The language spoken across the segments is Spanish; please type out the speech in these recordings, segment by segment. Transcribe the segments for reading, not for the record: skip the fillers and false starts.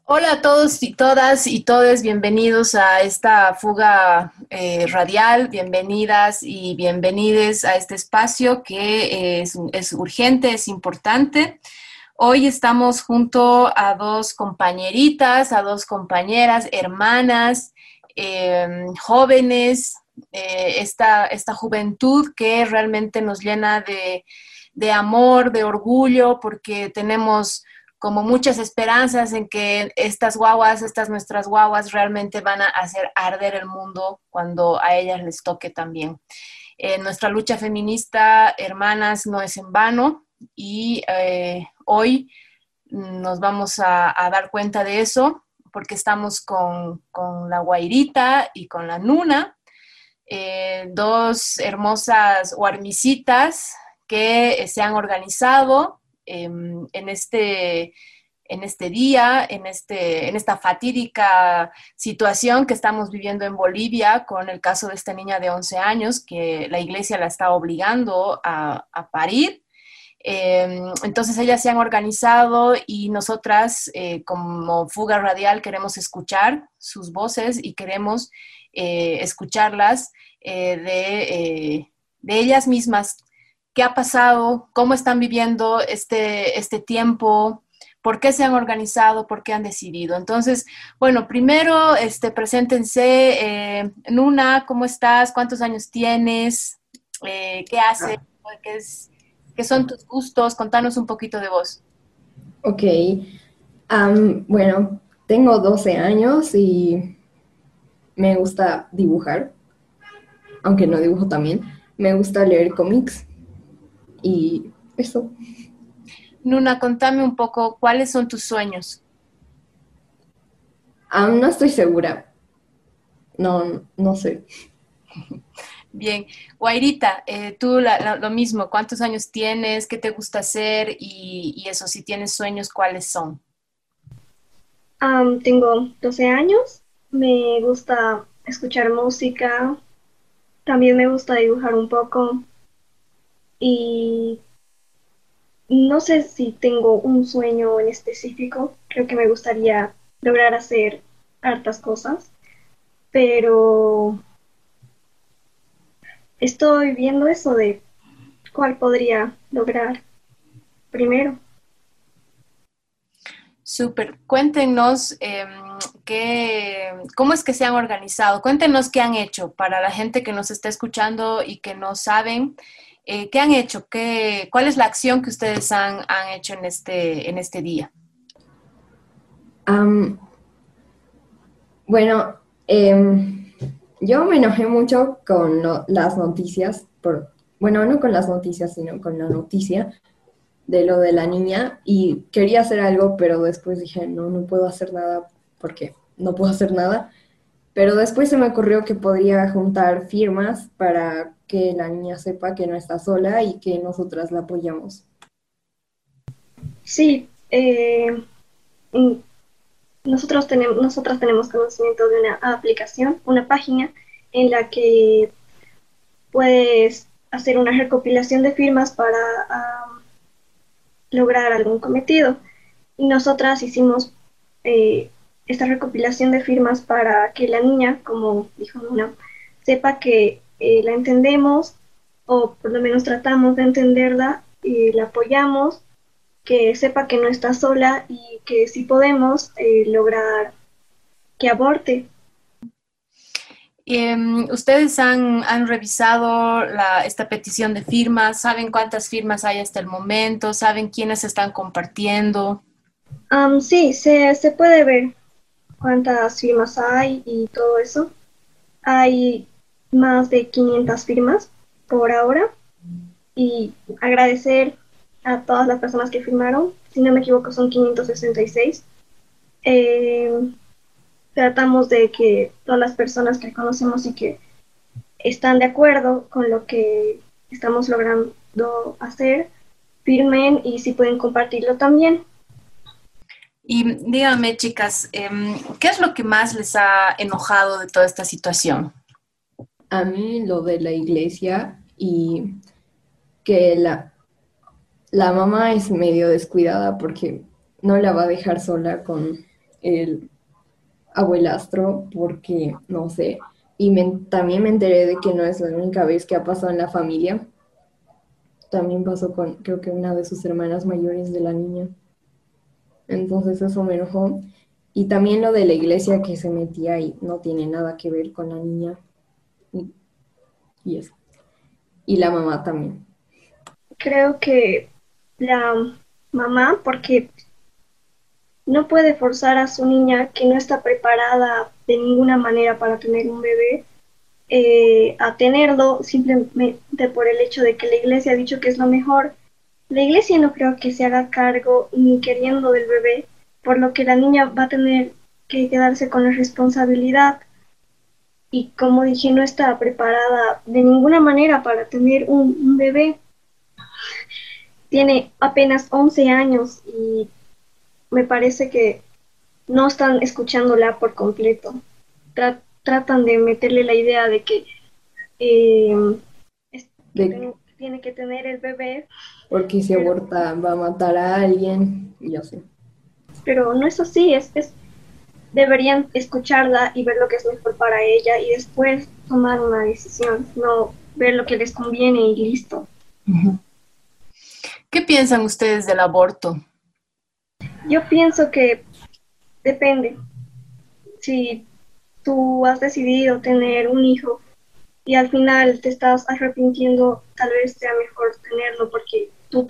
Hola a todos y todas y todes, bienvenidos a esta fuga radial, bienvenidas y bienvenides a este espacio que es urgente, es importante. Hoy estamos junto a dos compañeritas, a dos compañeras, hermanas, jóvenes, esta juventud que realmente nos llena de amor, de orgullo, porque tenemos como muchas esperanzas en que estas guaguas, estas nuestras guaguas realmente van a hacer arder el mundo cuando a ellas les toque también. Nuestra lucha feminista, hermanas, no es en vano y hoy nos vamos a dar cuenta de eso porque estamos con la Guairita y con la Nuna, dos hermosas guarmicitas que se han organizado en este día, en esta fatídica situación que estamos viviendo en Bolivia con el caso de esta niña de 11 años que la iglesia la está obligando a parir. Entonces ellas se han organizado y nosotras como Fuga Radial queremos escuchar sus voces y queremos escucharlas de ellas mismas. ¿Qué ha pasado? ¿Cómo están viviendo este tiempo? ¿Por qué se han organizado? ¿Por qué han decidido? Entonces, bueno, primero preséntense. Nuna, ¿cómo estás? ¿Cuántos años tienes? ¿Qué haces? ¿Qué es, ¿Qué son tus gustos? Contanos un poquito de vos. Ok, bueno, tengo 12 años y me gusta dibujar, aunque no dibujo también. Me gusta leer cómics y eso. Nuna, contame un poco cuáles son tus sueños. No estoy segura, no sé. Bien, Guairita, tú lo mismo, ¿cuántos años tienes? ¿Qué te gusta hacer? Y eso, si tienes sueños, ¿cuáles son? Tengo 12 años, me gusta escuchar música, también me gusta dibujar un poco y no sé si tengo un sueño en específico, creo que me gustaría lograr hacer hartas cosas, pero estoy viendo eso de cuál podría lograr primero. Súper, cuéntenos cómo es que se han organizado, cuéntenos qué han hecho para la gente que nos está escuchando y que no saben, qué han hecho, cuál es la acción que ustedes han hecho en este día. Am, bueno, yo me enojé mucho con las noticias, bueno, no con las noticias, sino con la noticia de lo de la niña y quería hacer algo, pero después dije, no puedo hacer nada porque no puedo hacer nada. Pero después se me ocurrió que podría juntar firmas para que la niña sepa que no está sola y que nosotras la apoyamos. Sí, mm, nosotras tenemos conocimiento de una aplicación, una página en la que puedes hacer una recopilación de firmas para lograr algún cometido. Y nosotras hicimos eh, esta recopilación de firmas para que la niña, como dijo Nuna, sepa que la entendemos o por lo menos tratamos de entenderla y la apoyamos, que sepa que no está sola y que sí podemos lograr que aborte. ¿Ustedes han revisado esta petición de firmas? ¿Saben cuántas firmas hay hasta el momento? ¿Saben quiénes están compartiendo? Sí, se puede ver cuántas firmas hay y todo eso. Hay más de 500 firmas por ahora y agradecer a todas las personas que firmaron. Si no me equivoco, son 566. Eh, Tratamos de que todas las personas que conocemos y que están de acuerdo con lo que estamos logrando hacer, firmen y si pueden compartirlo también. Y díganme, chicas, ¿qué es lo que más les ha enojado de toda esta situación? A mí lo de la iglesia y que la mamá es medio descuidada porque no la va a dejar sola con el abuelastro porque, no sé, y también me enteré de que no es la única vez que ha pasado en la familia. También pasó con, creo que una de sus hermanas mayores de la niña. Entonces eso me enojó. Y también lo de la iglesia que se metía y no tiene nada que ver con la niña. Y, y eso. Y la mamá también. Creo que la mamá, porque no puede forzar a su niña que no está preparada de ninguna manera para tener un bebé, a tenerlo simplemente por el hecho de que la iglesia ha dicho que es lo mejor. La iglesia no creo que se haga cargo ni queriendo del bebé, por lo que la niña va a tener que quedarse con la responsabilidad y como dije, no está preparada de ninguna manera para tener un bebé. Tiene apenas 11 años y me parece que no están escuchándola por completo. Tratan de meterle la idea de que, eh, De, tiene que tener el bebé, porque si pero, aborta va a matar a alguien. Y así. pero no es así, deberían escucharla y ver lo que es mejor para ella y después tomar una decisión, no ver lo que les conviene y listo. Ujú. ¿Qué piensan ustedes del aborto? Yo pienso que depende. Si tú has decidido tener un hijo y al final te estás arrepintiendo, tal vez sea mejor tenerlo porque tú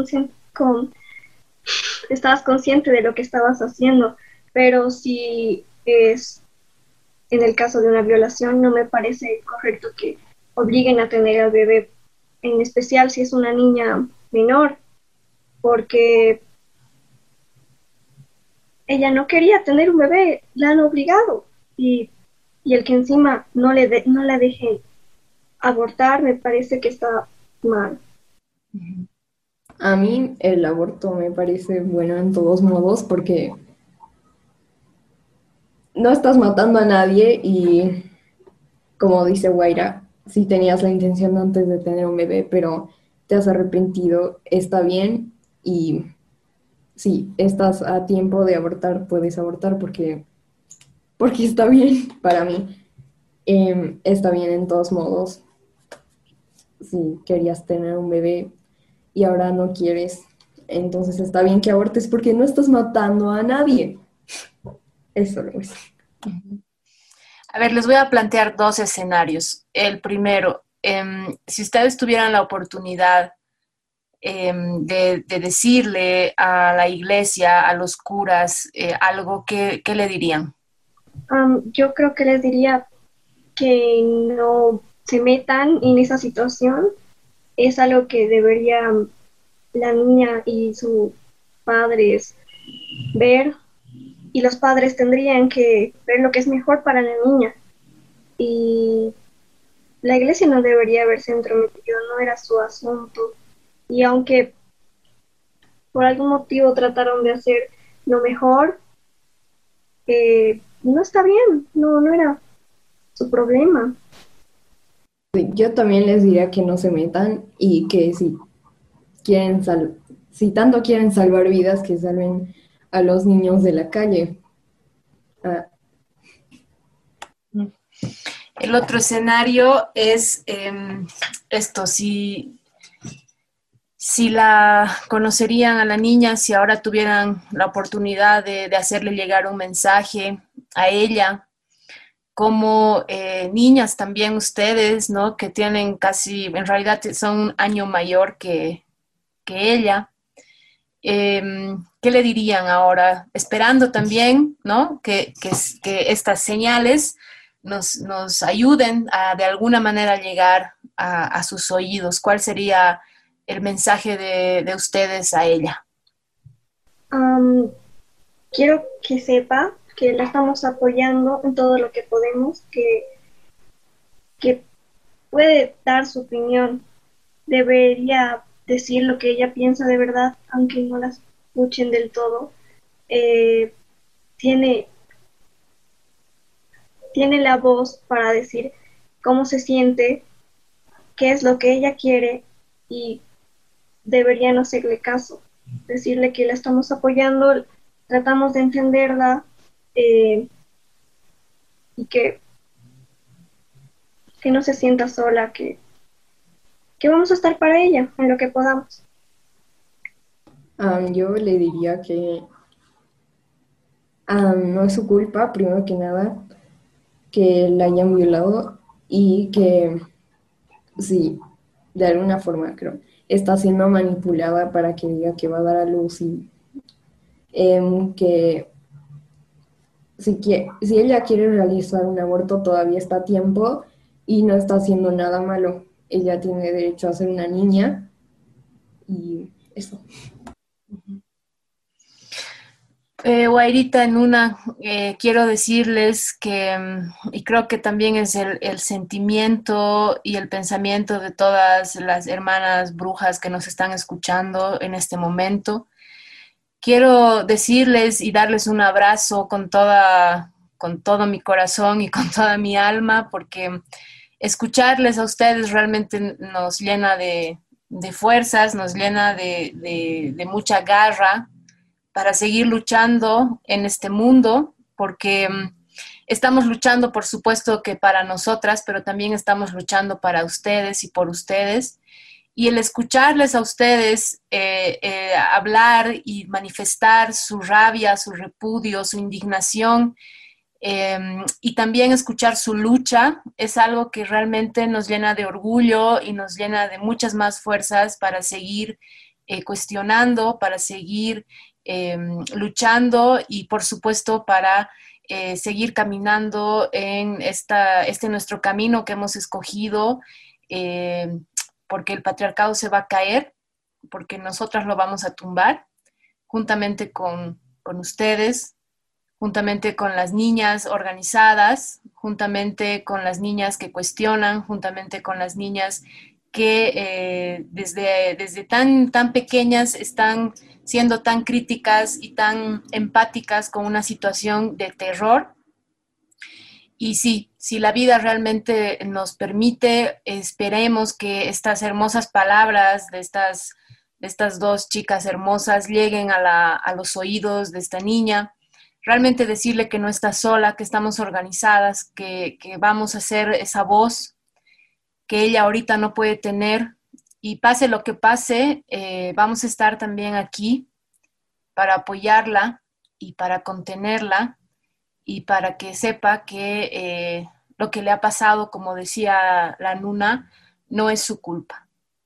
estabas consciente de lo que estabas haciendo, pero si es en el caso de una violación, no me parece correcto que obliguen a tener al bebé, en especial si es una niña menor, porque ella no quería tener un bebé, la han obligado y el que encima no la dejen abortar me parece que está mal. A mí el aborto me parece bueno en todos modos porque no estás matando a nadie y, como dice Guaira, si tenías la intención antes de tener un bebé, pero te has arrepentido, está bien y si estás a tiempo de abortar, puedes abortar porque está bien para mí. Está bien en todos modos. Si querías tener un bebé y ahora no quieres, entonces está bien que abortes porque no estás matando a nadie. Eso lo es. A ver, les voy a plantear dos escenarios. El primero, si ustedes tuvieran la oportunidad de decirle a la iglesia, a los curas, algo, ¿qué le dirían? Yo creo que les diría que no se metan en esa situación. Es algo que debería la niña y sus padres ver y los padres tendrían que ver lo que es mejor para la niña. Y la iglesia no debería haberse entrometido, no era su asunto. Y aunque por algún motivo trataron de hacer lo mejor, no está bien, no era su problema. Sí, yo también les diría que no se metan y que si quieren si tanto quieren salvar vidas, que salven a los niños de la calle. Ah, El otro escenario es esto, si la conocerían a la niña, si ahora tuvieran la oportunidad de hacerle llegar un mensaje a ella, como niñas también ustedes, ¿no? Que tienen casi, en realidad son un año mayor que ella. ¿Qué le dirían ahora? Esperando también, ¿no? Que estas señales nos ayuden a de alguna manera llegar a sus oídos. ¿Cuál sería el mensaje de ustedes a ella? Um, Quiero que sepa que la estamos apoyando en todo lo que podemos, que puede dar su opinión, debería decir lo que ella piensa de verdad, aunque no la escuchen del todo. Eh, tiene, tiene la voz para decir cómo se siente, qué es lo que ella quiere y deberían hacerle caso, decirle que la estamos apoyando, tratamos de entenderla y que no se sienta sola, que vamos a estar para ella en lo que podamos. Yo le diría que no es su culpa, primero que nada, que la hayan violado y que sí, de alguna forma creo, está siendo manipulada para que diga que va a dar a luz y que si ella quiere realizar un aborto todavía está a tiempo y no está haciendo nada malo. Ella tiene derecho a ser una niña y eso. Guairita, quiero decirles que, y creo que también es el sentimiento y el pensamiento de todas las hermanas brujas que nos están escuchando en este momento. Quiero decirles y darles un abrazo con todo mi corazón y con toda mi alma, porque escucharles a ustedes realmente nos llena de fuerzas, nos llena de mucha garra para seguir luchando en este mundo, porque estamos luchando, por supuesto, que para nosotras, pero también estamos luchando para ustedes y por ustedes. Y el escucharles a ustedes hablar y manifestar su rabia, su repudio, su indignación, y también escuchar su lucha, es algo que realmente nos llena de orgullo y nos llena de muchas más fuerzas para seguir cuestionando, para seguir luchando y por supuesto para seguir caminando en este nuestro camino que hemos escogido, porque el patriarcado se va a caer, porque nosotras lo vamos a tumbar, juntamente con ustedes, juntamente con las niñas organizadas, juntamente con las niñas que cuestionan, juntamente con las niñas que desde tan pequeñas están siendo tan críticas y tan empáticas con una situación de terror. Y sí, si la vida realmente nos permite, esperemos que estas hermosas palabras de estas dos chicas hermosas lleguen a los oídos de esta niña. Realmente decirle que no está sola, que estamos organizadas, que vamos a ser esa voz que ella ahorita no puede tener. Y pase lo que pase, vamos a estar también aquí para apoyarla y para contenerla y para que sepa que lo que le ha pasado, como decía la Nuna, no es su culpa.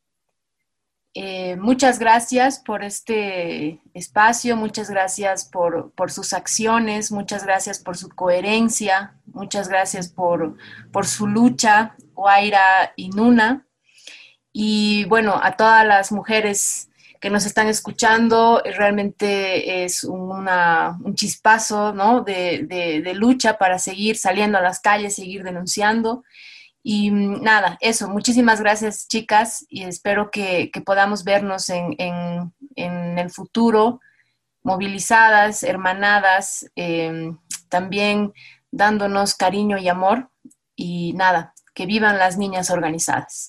Muchas gracias por este espacio, muchas gracias por sus acciones, muchas gracias por su coherencia, muchas gracias por su lucha, Guaira y Nuna. Y bueno, a todas las mujeres que nos están escuchando, realmente es un chispazo, ¿no? de lucha para seguir saliendo a las calles, seguir denunciando. Y nada, eso, muchísimas gracias, chicas, y espero que podamos vernos en el futuro, movilizadas, hermanadas, también dándonos cariño y amor. Y nada, que vivan las niñas organizadas.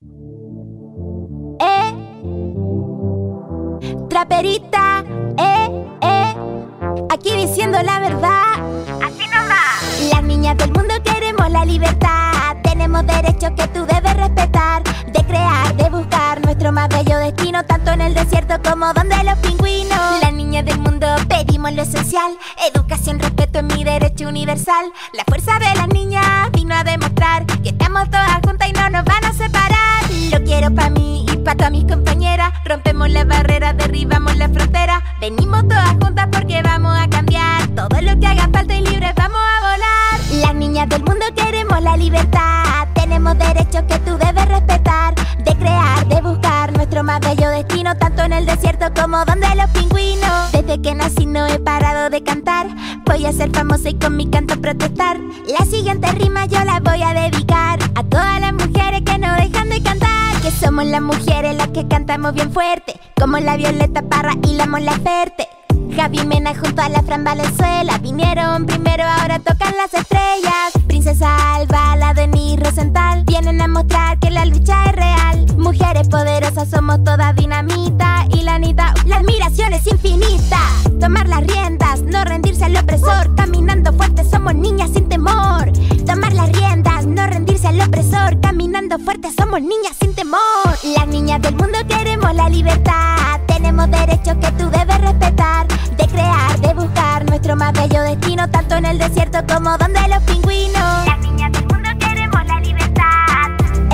Traperita, aquí diciendo la verdad. Así nos va. Las niñas del mundo queremos la libertad. Tenemos derechos que tú debes respetar. De crear, de buscar nuestro más bello destino, tanto en el desierto como donde los pingüinos. Las niñas del mundo pedimos lo esencial. Educación, respeto es mi derecho universal. La fuerza de las niñas vino a demostrar que estamos todas juntas y no nos van a separar. Lo quiero pa' mí y pa' todas mis compañeras. Rompemos las barreras, derribamos la frontera. Venimos todas juntas porque vamos a cambiar. Todo lo que haga falta y libres vamos a volar. Las niñas del mundo queremos la libertad. Tenemos derechos que tú debes respetar. De crear, de buscar nuestro más bello destino, tanto en el desierto como donde los pingüinos. Desde que nací no he parado de cantar. Voy a ser famosa y con mi canto protestar. La siguiente rima yo la voy a dedicar a todas las mujeres que no dejan de cantar. Que somos las mujeres las que cantamos bien fuerte, como la Violeta Parra y la Mon Laferte. Javi Mena junto a la Fran Valenzuela vinieron primero, ahora tocan las estrellas. Princesa Alba, la Denise Rosenthal vienen a mostrar que la lucha es real. Mujeres poderosas somos todas dinamita. Y la Anita, la admiración es infinita. Tomar las riendas, no rendirse al opresor, caminar somos niñas sin temor. Tomar las riendas, no rendirse al opresor. Caminando fuerte, somos niñas sin temor. Las niñas del mundo queremos la libertad. Tenemos derechos que tú debes respetar. De crear, de buscar nuestro más bello destino, tanto en el desierto como donde los pingüinos. Las niñas del mundo queremos la libertad.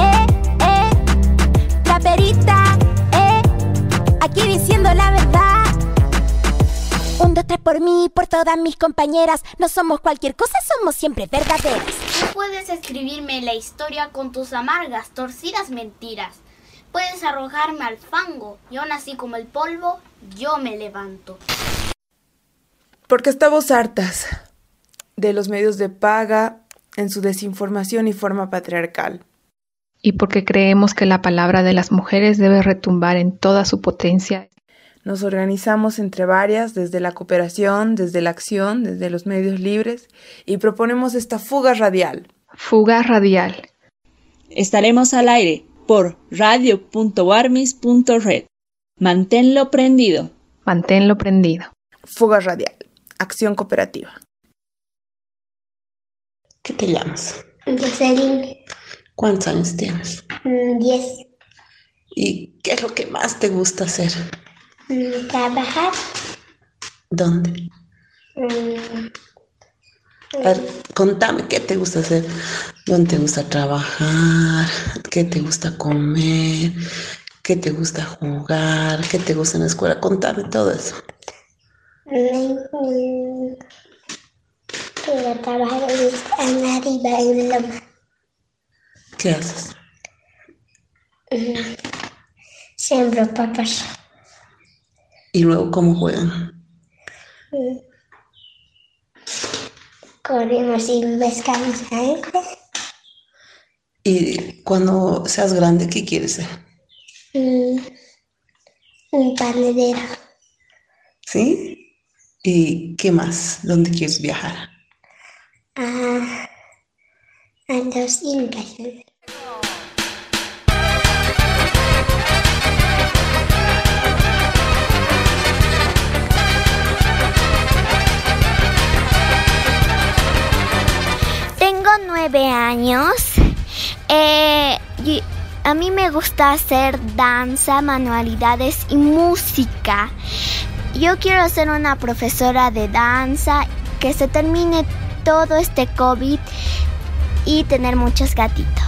Raperita, aquí diciendo la verdad. 1, 2, 3 por mí, por todas mis compañeras. No somos cualquier cosa, somos siempre verdaderas. Tú puedes escribirme la historia con tus amargas, torcidas mentiras. Puedes arrojarme al fango, y aún así como el polvo, yo me levanto. Porque estamos hartas de los medios de paga en su desinformación y forma patriarcal. Y porque creemos que la palabra de las mujeres debe retumbar en toda su potencia. Nos organizamos entre varias, desde la cooperación, desde la acción, desde los medios libres, y proponemos esta fuga radial. Fuga radial. Estaremos al aire por radio.warmis.red. Manténlo prendido. Manténlo prendido. Fuga radial. Acción cooperativa. ¿Qué te llamas? Jocelyn. ¿Cuántos años tienes? 10. ¿Y qué es lo que más te gusta hacer? Trabajar. ¿Dónde? A ver, contame, ¿qué te gusta hacer? ¿Dónde te gusta trabajar? ¿Qué te gusta comer? ¿Qué te gusta jugar? ¿Qué te gusta en la escuela? Contame todo eso. Quiero trabajar arriba en loma. ¿Qué haces? Siembro papas. ¿Y luego cómo juegan? Corremos y pescamos gente. ¿Y cuando seas grande, qué quieres ser? Un panadero. ¿Sí? ¿Y qué más? ¿Dónde quieres viajar? A los Incas. Tengo 9 años. A mí me gusta hacer danza, manualidades y música. Yo quiero ser una profesora de danza, que se termine todo este COVID y tener muchos gatitos.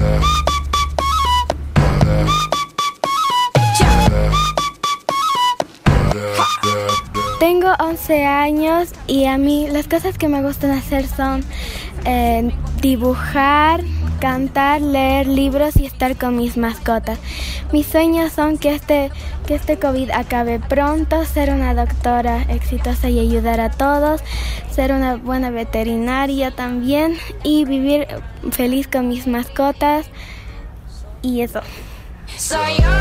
Tengo 11 años y a mí las cosas que me gustan hacer son dibujar, cantar, leer libros y estar con mis mascotas. Mis sueños son que este COVID acabe pronto, ser una doctora exitosa y ayudar a todos, ser una buena veterinaria también y vivir feliz con mis mascotas y eso. Soy yo.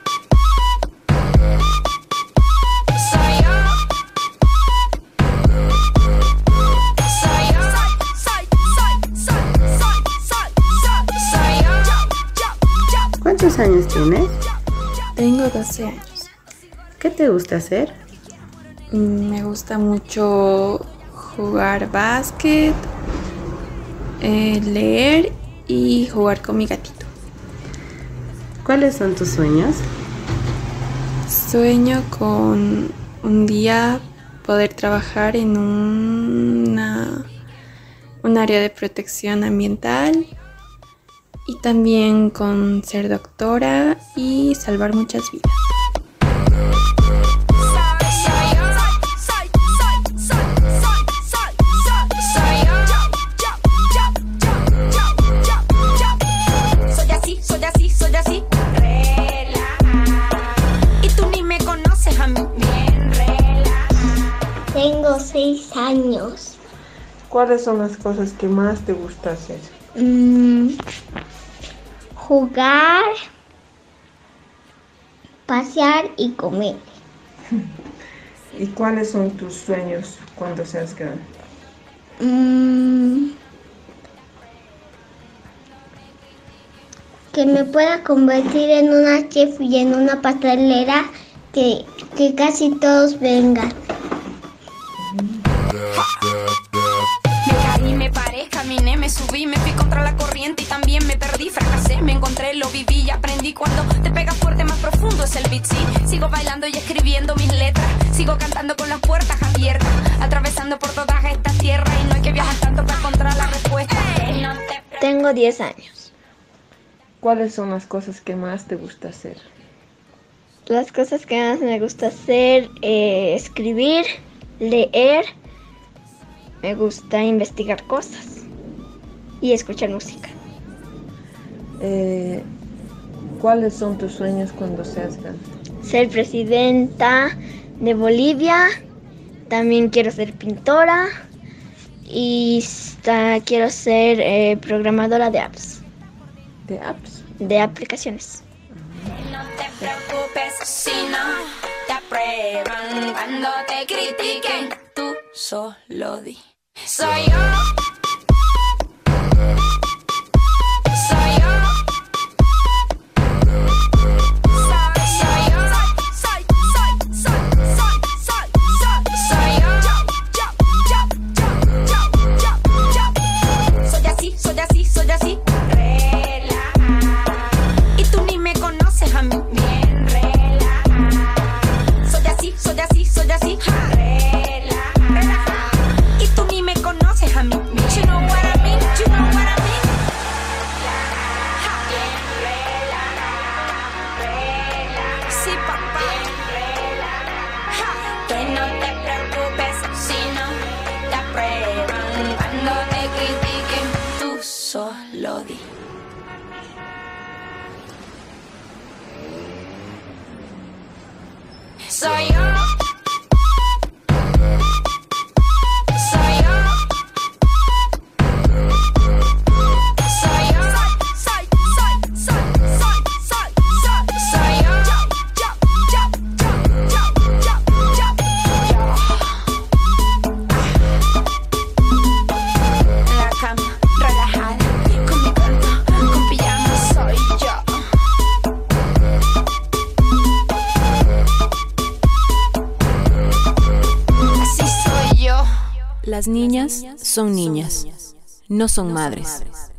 ¿Cuántos años tienes? Tengo 12 años. ¿Qué te gusta hacer? Me gusta mucho jugar básquet, leer y jugar con mi gatito. ¿Cuáles son tus sueños? Sueño con un día poder trabajar en un área de protección ambiental y también con ser doctora y salvar muchas vidas. Soy así, relaja. Y tú ni me conoces a mí, bien relaja. Tengo 6 años. ¿Cuáles son las cosas que más te gusta hacer? Jugar, pasear y comer. ¿Y cuáles son tus sueños cuando seas grande? Que me pueda convertir en una chef y en una pastelera, que casi todos vengan. caminé, me subí, me fui contra la corriente y también me perdí, fracasé, me encontré, lo viví y aprendí. Cuando te pega fuerte, más profundo es el beat, sí. Sigo bailando y escribiendo mis letras, sigo cantando con las puertas abiertas, atravesando por toda esta tierra y no hay que viajar tanto para encontrar la respuesta. Tengo 10 años. ¿Cuáles son las cosas que más te gusta hacer? Las cosas que más me gusta hacer, escribir, leer, me gusta investigar cosas y escuchar música. ¿Cuáles son tus sueños cuando seas grande? Ser presidenta de Bolivia, también quiero ser pintora y quiero ser programadora de apps. ¿De apps? De aplicaciones. No te preocupes si no te aprueban cuando te critiquen, tú solo di. Soy yo. Soy así, relajada. Y tú ni me conoces a mí, bien relajada. Soy así, relajada. Y tú ni me conoces a mí, bien. You know what I mean, you know what I mean. Bien relajada. Sí, papá. Que no te preocupes si no te aprueban cuando te critiquen. Solo di. Soy yo. Soy yo. Soy yo. Soy yo. En la cama, relajada. Las niñas son niñas, no son madres.